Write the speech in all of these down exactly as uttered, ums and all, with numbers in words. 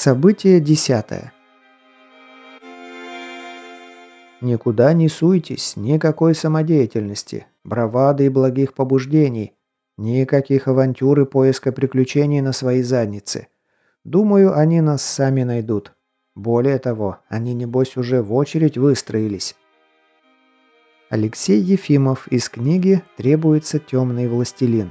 Событие десятое. Никуда не суйтесь, никакой самодеятельности, бравады и благих побуждений, никаких авантюр и поиска приключений на свои задницы. Думаю, они нас сами найдут. Более того, они, небось, уже в очередь выстроились. Алексей Ефимов из книги «Требуется темный властелин».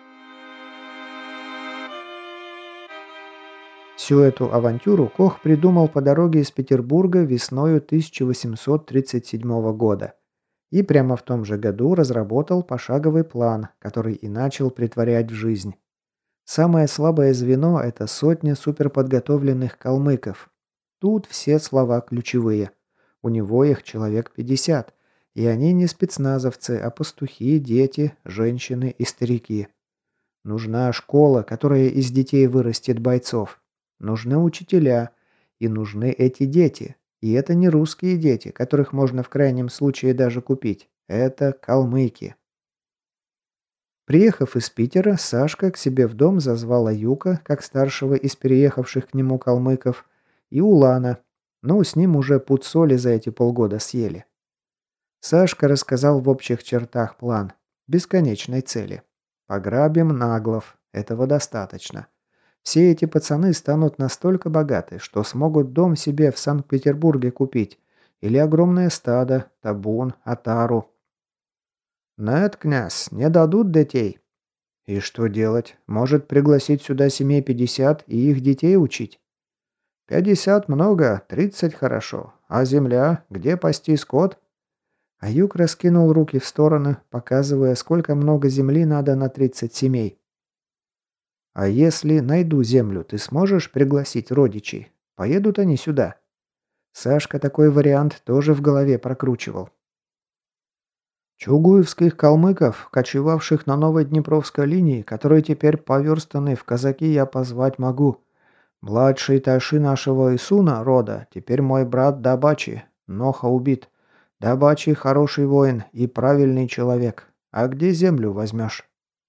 Всю эту авантюру Кох придумал по дороге из Петербурга весною тысяча восемьсот тридцать седьмого года. И прямо в том же году разработал пошаговый план, который и начал претворять в жизнь. Самое слабое звено – это сотня суперподготовленных калмыков. Тут все слова ключевые. У него их человек пятьдесят. И они не спецназовцы, а пастухи, дети, женщины и старики. Нужна школа, которая из детей вырастет бойцов. Нужны учителя. И нужны эти дети. И это не русские дети, которых можно в крайнем случае даже купить. Это калмыки. Приехав из Питера, Сашка к себе в дом зазвал Аюка, как старшего из переехавших к нему калмыков, и Улана. Ну, с ним уже пуд соли за эти полгода съели. Сашка рассказал в общих чертах план. Бесконечной цели. Пограбим наглов. Этого достаточно. Все эти пацаны станут настолько богаты, что смогут дом себе в Санкт-Петербурге купить. Или огромное стадо, табун, отару. «Нет, князь, не дадут детей». «И что делать? Может, пригласить сюда семей пятьдесят и их детей учить?» «Пятьдесят много, тридцать хорошо. А земля? Где пасти скот?» Аюк раскинул руки в стороны, показывая, сколько много земли надо на тридцать семей. «А если найду землю, ты сможешь пригласить родичей? Поедут они сюда?» Сашка такой вариант тоже в голове прокручивал. Чугуевских калмыков, кочевавших на новой Днепровской линии, которые теперь поверстаны в казаки, я позвать могу. Младший Таши нашего Исуна рода, теперь мой брат Дабачи, Ноха убит. Дабачи хороший воин и правильный человек. А где землю возьмешь?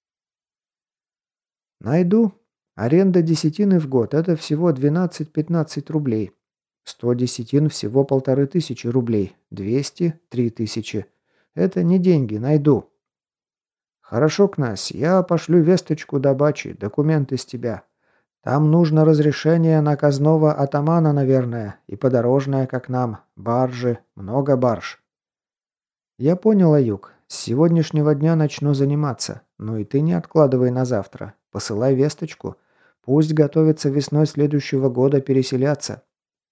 Найду. Аренда десятины в год – это всего двенадцать-пятнадцать рублей. Сто десятин всего полторы тысячи рублей. Двести – три тысячи. Это не деньги, найду. Хорошо, князь, я пошлю весточку Дабачи, документы с тебя. Там нужно разрешение наказного атамана, наверное, и подорожное, как нам. Баржи, много барж. Я понял, Аюк. С сегодняшнего дня начну заниматься. Ну и ты не откладывай на завтра. Посылай весточку. Пусть готовится весной следующего года переселяться.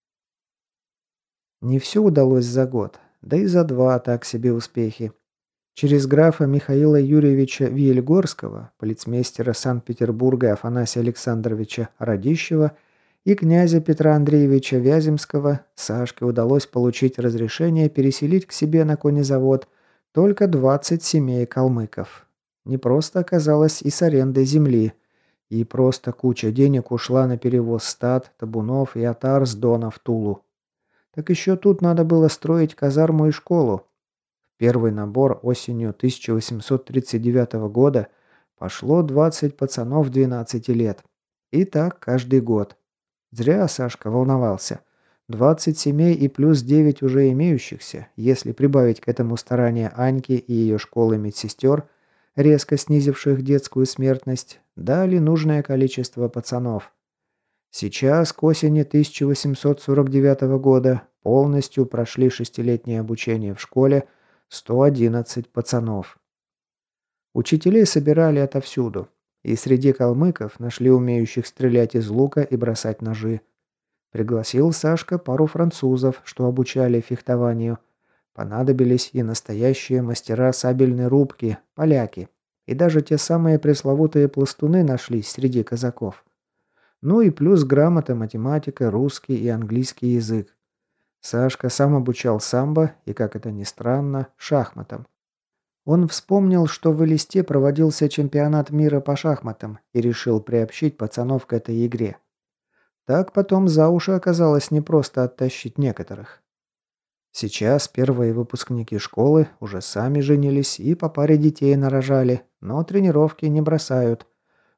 Не все удалось за год. Да и за два так себе успехи. Через графа Михаила Юрьевича Виельгорского, полицмейстера Санкт-Петербурга Афанасия Александровича Радищева и князя Петра Андреевича Вяземского Сашке удалось получить разрешение переселить к себе на конезавод только двадцать семей калмыков. Не просто оказалось и с арендой земли, и просто куча денег ушла на перевоз стад, табунов и отар с Дона в Тулу. Так еще тут надо было строить казарму и школу. Первый набор осенью тысяча восемьсот тридцать девятого года пошло двадцать пацанов двенадцати лет. И так каждый год. Зря Сашка волновался. двадцать семей и плюс девять уже имеющихся, если прибавить к этому старания Аньки и ее школы медсестер, резко снизивших детскую смертность, дали нужное количество пацанов. Сейчас, к осени тысяча восемьсот сорок девятого года, полностью прошли шестилетнее обучение в школе сто одиннадцать пацанов. Учителей собирали отовсюду, и среди калмыков нашли умеющих стрелять из лука и бросать ножи. Пригласил Сашка пару французов, что обучали фехтованию. Понадобились и настоящие мастера сабельной рубки, поляки, и даже те самые пресловутые пластуны нашлись среди казаков. Ну и плюс грамота, математика, русский и английский язык. Сашка сам обучал самбо и, как это ни странно, шахматам. Он вспомнил, что в Элисте проводился чемпионат мира по шахматам и решил приобщить пацанов к этой игре. Так потом за уши оказалось непросто оттащить некоторых. Сейчас первые выпускники школы уже сами женились и по паре детей нарожали, но тренировки не бросают.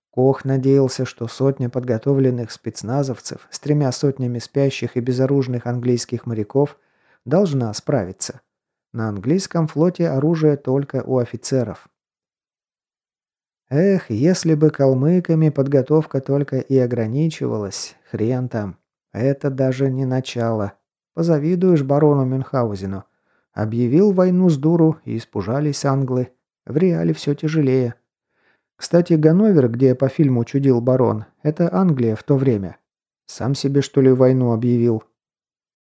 Кох надеялся, что сотня подготовленных спецназовцев с тремя сотнями спящих и безоружных английских моряков должна справиться. На английском флоте оружие только у офицеров. Эх, если бы калмыками подготовка только и ограничивалась, хрен там. Это даже не начало. Позавидуешь барону Мюнхгаузену. Объявил войну с дуру, и испужались англы. В реале все тяжелее. Кстати, Ганновер, где по фильму чудил барон, это Англия в то время. Сам себе, что ли, войну объявил?